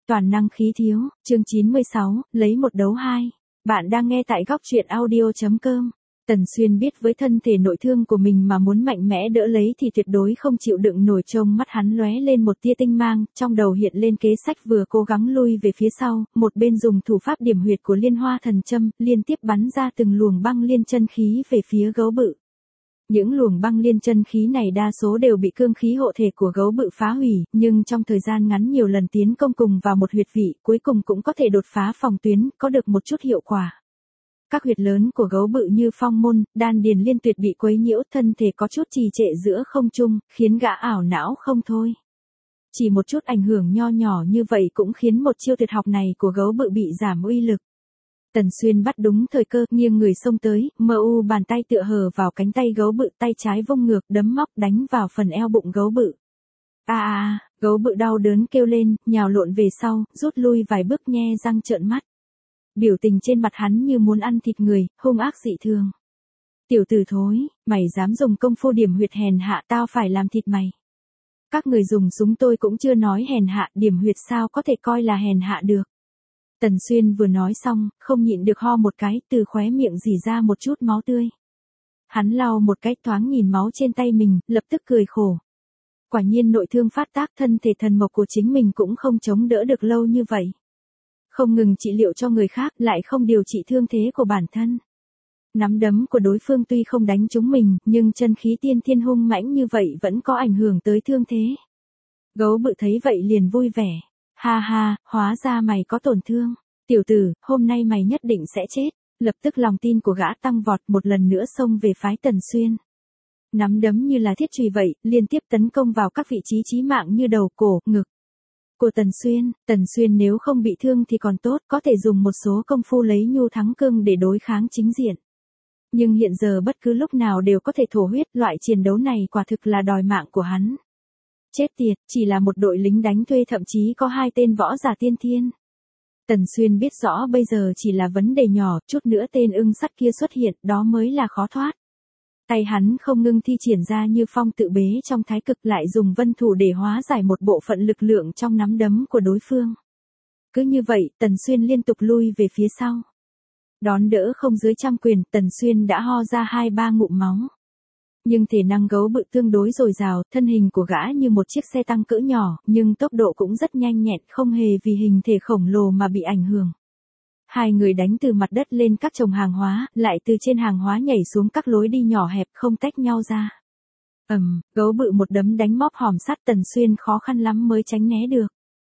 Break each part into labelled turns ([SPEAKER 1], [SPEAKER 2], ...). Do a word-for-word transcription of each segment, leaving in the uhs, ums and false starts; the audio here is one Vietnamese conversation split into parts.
[SPEAKER 1] toàn năng khí thiếu, chương chín mươi sáu, lấy một đấu hai. Bạn đang nghe tại góc truyện audio.com. Tần Xuyên biết với thân thể nội thương của mình mà muốn mạnh mẽ đỡ lấy thì tuyệt đối không chịu đựng nổi. Trông mắt hắn lóe lên một tia tinh mang, trong đầu hiện lên kế sách vừa cố gắng lui về phía sau, một bên dùng thủ pháp điểm huyệt của Liên Hoa Thần Châm, liên tiếp bắn ra từng luồng băng liên chân khí về phía gấu bự. Những luồng băng liên chân khí này đa số đều bị cương khí hộ thể của gấu bự phá hủy, nhưng trong thời gian ngắn nhiều lần tiến công cùng vào một huyệt vị, cuối cùng cũng có thể đột phá phòng tuyến, có được một chút hiệu quả. Các huyệt lớn của gấu bự như phong môn, đan điền liên tuyệt bị quấy nhiễu, thân thể có chút trì trệ giữa không trung, khiến gã ảo não không thôi. Chỉ một chút ảnh hưởng nho nhỏ như vậy cũng khiến một chiêu tuyệt học này của gấu bự bị giảm uy lực. Tần Xuyên bắt đúng thời cơ, nghiêng người xông tới, mờ u bàn tay tựa hờ vào cánh tay gấu bự, tay trái vung ngược, đấm móc đánh vào phần eo bụng gấu bự. A a a, gấu bự đau đớn kêu lên, nhào lộn về sau, rút lui vài bước nhe răng trợn mắt. Biểu tình trên mặt hắn như muốn ăn thịt người, hung ác dị thường. Tiểu tử thối, mày dám dùng công phu điểm huyệt hèn hạ, tao phải làm thịt mày. Các người dùng súng tôi cũng chưa nói hèn hạ, điểm huyệt sao có thể coi là hèn hạ được. Tần Xuyên vừa nói xong, không nhịn được ho một cái, từ khóe miệng rỉ ra một chút máu tươi. Hắn lau một cái, thoáng nhìn máu trên tay mình, lập tức cười khổ. Quả nhiên nội thương phát tác, thân thể thần mộc của chính mình cũng không chống đỡ được lâu như vậy. Không ngừng trị liệu cho người khác, lại không điều trị thương thế của bản thân. Nắm đấm của đối phương tuy không đánh trúng mình, nhưng chân khí tiên thiên hung mãnh như vậy vẫn có ảnh hưởng tới thương thế. Gấu bự thấy vậy liền vui vẻ. Ha ha, hóa ra mày có tổn thương. Tiểu tử, hôm nay mày nhất định sẽ chết. Lập tức lòng tin của gã tăng vọt, một lần nữa xông về phái Tần Xuyên. Nắm đấm như là thiết chùy vậy, liên tiếp tấn công vào các vị trí chí mạng như đầu, cổ, ngực của Tần Xuyên. Tần Xuyên nếu không bị thương thì còn tốt, có thể dùng một số công phu lấy nhu thắng cương để đối kháng chính diện. Nhưng hiện giờ bất cứ lúc nào đều có thể thổ huyết, loại chiến đấu này quả thực là đòi mạng của hắn. Chết tiệt, chỉ là một đội lính đánh thuê, thậm chí có hai tên võ giả tiên thiên. Tần Xuyên biết rõ bây giờ chỉ là vấn đề nhỏ, chút nữa tên ưng sắt kia xuất hiện, đó mới là khó thoát. Tay hắn không ngưng thi triển ra như phong tự bế trong thái cực, lại dùng vân thủ để hóa giải một bộ phận lực lượng trong nắm đấm của đối phương. Cứ như vậy, Tần Xuyên liên tục lui về phía sau. Đón đỡ không dưới trăm quyền, Tần Xuyên đã ho ra hai ba ngụm máu. Nhưng thể năng gấu bự tương đối dồi dào, thân hình của gã như một chiếc xe tăng cỡ nhỏ, nhưng tốc độ cũng rất nhanh nhẹn, không hề vì hình thể khổng lồ mà bị ảnh hưởng. Hai người đánh từ mặt đất lên các chồng hàng hóa, lại từ trên hàng hóa nhảy xuống các lối đi nhỏ hẹp, không tách nhau ra. Ầm, um, gấu bự một đấm đánh móp hòm sắt Tần Xuyên khó khăn lắm mới tránh né được.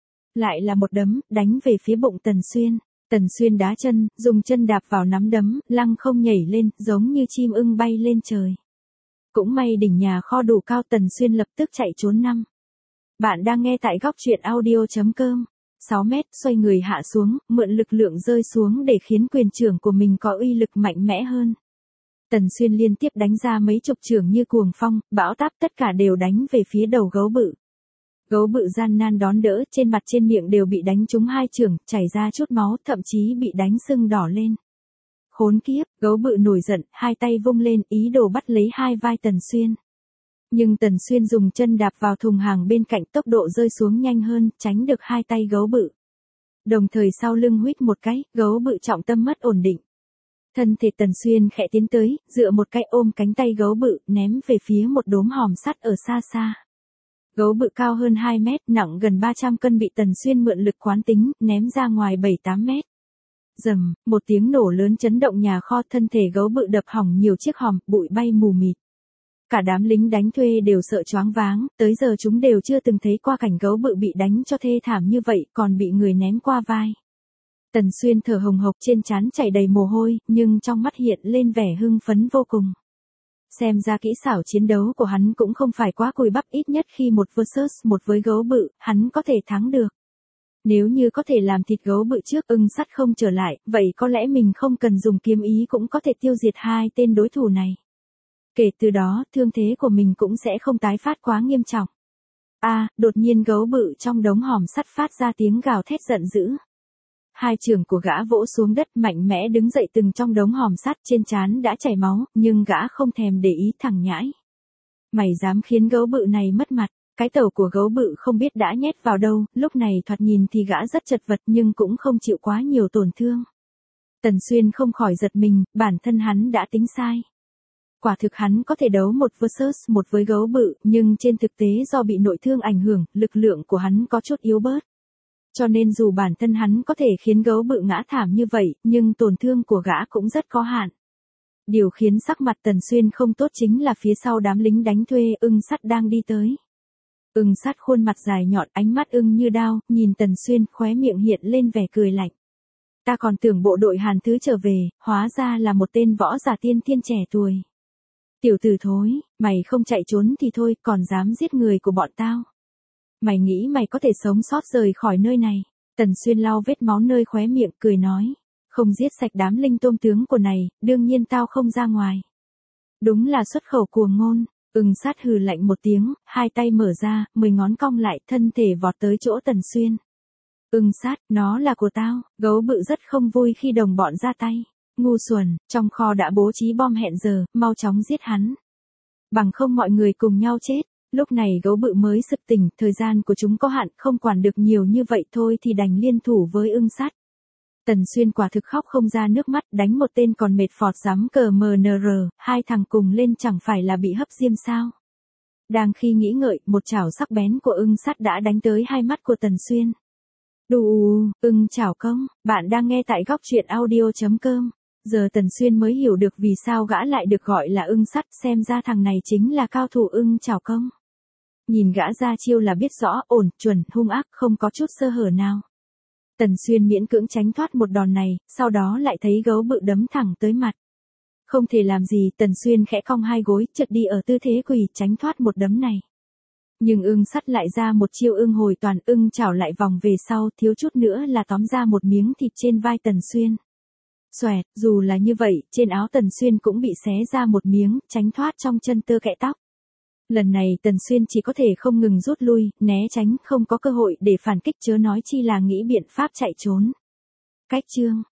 [SPEAKER 1] Lại là một đấm, đánh về phía bụng Tần Xuyên. Tần Xuyên đá chân, dùng chân đạp vào nắm đấm, lăng không nhảy lên, giống như chim ưng bay lên trời. Cũng may đỉnh nhà kho đủ cao, Tần Xuyên lập tức chạy trốn năm. Bạn đang nghe tại góc truyện audio.com. sáu mét, xoay người hạ xuống, mượn lực lượng rơi xuống để khiến quyền chưởng của mình có uy lực mạnh mẽ hơn. Tần Xuyên liên tiếp đánh ra mấy chục chưởng như cuồng phong, bão táp, tất cả đều đánh về phía đầu gấu bự. Gấu bự gian nan đón đỡ, trên mặt trên miệng đều bị đánh trúng hai chưởng, chảy ra chút máu, thậm chí bị đánh sưng đỏ lên. Khốn kiếp, gấu bự nổi giận, hai tay vung lên, ý đồ bắt lấy hai vai Tần Xuyên. Nhưng Tần Xuyên dùng chân đạp vào thùng hàng bên cạnh, tốc độ rơi xuống nhanh hơn, tránh được hai tay gấu bự. Đồng thời sau lưng huýt một cái, gấu bự trọng tâm mất ổn định. Thân thể Tần Xuyên khẽ tiến tới, dựa một cái ôm cánh tay gấu bự, ném về phía một đốm hòm sắt ở xa xa. Gấu bự cao hơn hai mét, nặng gần ba trăm cân bị Tần Xuyên mượn lực quán tính, ném ra ngoài bảy tám mét. Rầm, một tiếng nổ lớn chấn động nhà kho, thân thể gấu bự đập hỏng nhiều chiếc hòm, bụi bay mù mịt. Cả đám lính đánh thuê đều sợ choáng váng, tới giờ chúng đều chưa từng thấy qua cảnh gấu bự bị đánh cho thê thảm như vậy, còn bị người ném qua vai. Tần Xuyên thở hồng hộc, trên trán chảy đầy mồ hôi, nhưng trong mắt hiện lên vẻ hưng phấn vô cùng. Xem ra kỹ xảo chiến đấu của hắn cũng không phải quá cùi bắp, ít nhất khi một versus một với gấu bự, hắn có thể thắng được. Nếu như có thể làm thịt gấu bự trước, ưng sắt không trở lại, vậy có lẽ mình không cần dùng kiếm ý cũng có thể tiêu diệt hai tên đối thủ này. Kể từ đó, thương thế của mình cũng sẽ không tái phát quá nghiêm trọng. A, à, đột nhiên gấu bự trong đống hòm sắt phát ra tiếng gào thét giận dữ. Hai chưởng của gã vỗ xuống đất, mạnh mẽ đứng dậy từng trong đống hòm sắt, trên trán đã chảy máu, nhưng gã không thèm để ý, thẳng nhãi. Mày dám khiến gấu bự này mất mặt, cái tẩu của gấu bự không biết đã nhét vào đâu, lúc này thoạt nhìn thì gã rất chật vật nhưng cũng không chịu quá nhiều tổn thương. Tần Xuyên không khỏi giật mình, bản thân hắn đã tính sai. Quả thực hắn có thể đấu một versus một với gấu bự, nhưng trên thực tế do bị nội thương ảnh hưởng, lực lượng của hắn có chút yếu bớt. Cho nên dù bản thân hắn có thể khiến gấu bự ngã thảm như vậy, nhưng tổn thương của gã cũng rất có hạn. Điều khiến sắc mặt Tần Xuyên không tốt chính là phía sau đám lính đánh thuê ưng sắt đang đi tới. Ưng sắt khuôn mặt dài nhọn, ánh mắt ưng như đao, nhìn Tần Xuyên khóe miệng hiện lên vẻ cười lạnh. Ta còn tưởng bộ đội Hàn Thứ trở về, hóa ra là một tên võ giả tiên thiên trẻ tuổi. Tiểu tử thối, mày không chạy trốn thì thôi, còn dám giết người của bọn tao. Mày nghĩ mày có thể sống sót rời khỏi nơi này. Tần Xuyên lau vết máu nơi khóe miệng, cười nói. Không giết sạch đám linh tôm tướng của này, đương nhiên tao không ra ngoài. Đúng là xuất khẩu cuồng ngôn. Ưng sát hừ lạnh một tiếng, hai tay mở ra, mười ngón cong lại, thân thể vọt tới chỗ Tần Xuyên. Ưng sát, nó là của tao. Gấu bự rất không vui khi đồng bọn ra tay. Ngu xuẩn, trong kho đã bố trí bom hẹn giờ, mau chóng giết hắn. Bằng không mọi người cùng nhau chết. Lúc này gấu bự mới sực tỉnh, thời gian của chúng có hạn, không quản được nhiều như vậy thôi thì đành liên thủ với ưng sát. Tần Xuyên quả thực khóc không ra nước mắt, đánh một tên còn mệt phọt dám cờ mờ nờ rờ, hai thằng cùng lên chẳng phải là bị hấp diêm sao. Đang khi nghĩ ngợi, một chảo sắc bén của ưng sắt đã đánh tới hai mắt của Tần Xuyên. Đù, ưng chảo công, bạn đang nghe tại góc truyện audio chấm com. Giờ Tần Xuyên mới hiểu được vì sao gã lại được gọi là ưng sắt, xem ra thằng này chính là cao thủ ưng chảo công. Nhìn gã ra chiêu là biết rõ, ổn, chuẩn, hung ác, không có chút sơ hở nào. Tần Xuyên miễn cưỡng tránh thoát một đòn này, sau đó lại thấy gấu bự đấm thẳng tới mặt. Không thể làm gì, Tần Xuyên khẽ cong hai gối, chợt đi ở tư thế quỳ, tránh thoát một đấm này. Nhưng ưng sắt lại ra một chiêu ưng hồi toàn, ưng chảo lại vòng về sau, thiếu chút nữa là tóm ra một miếng thịt trên vai Tần Xuyên. Xoẹt, dù là như vậy, trên áo Tần Xuyên cũng bị xé ra một miếng, tránh thoát trong chân tơ kẽ tóc. Lần này Tần Xuyên chỉ có thể không ngừng rút lui, né tránh, không có cơ hội để phản kích chớ nói chi là nghĩ biện pháp chạy trốn. Cách chương,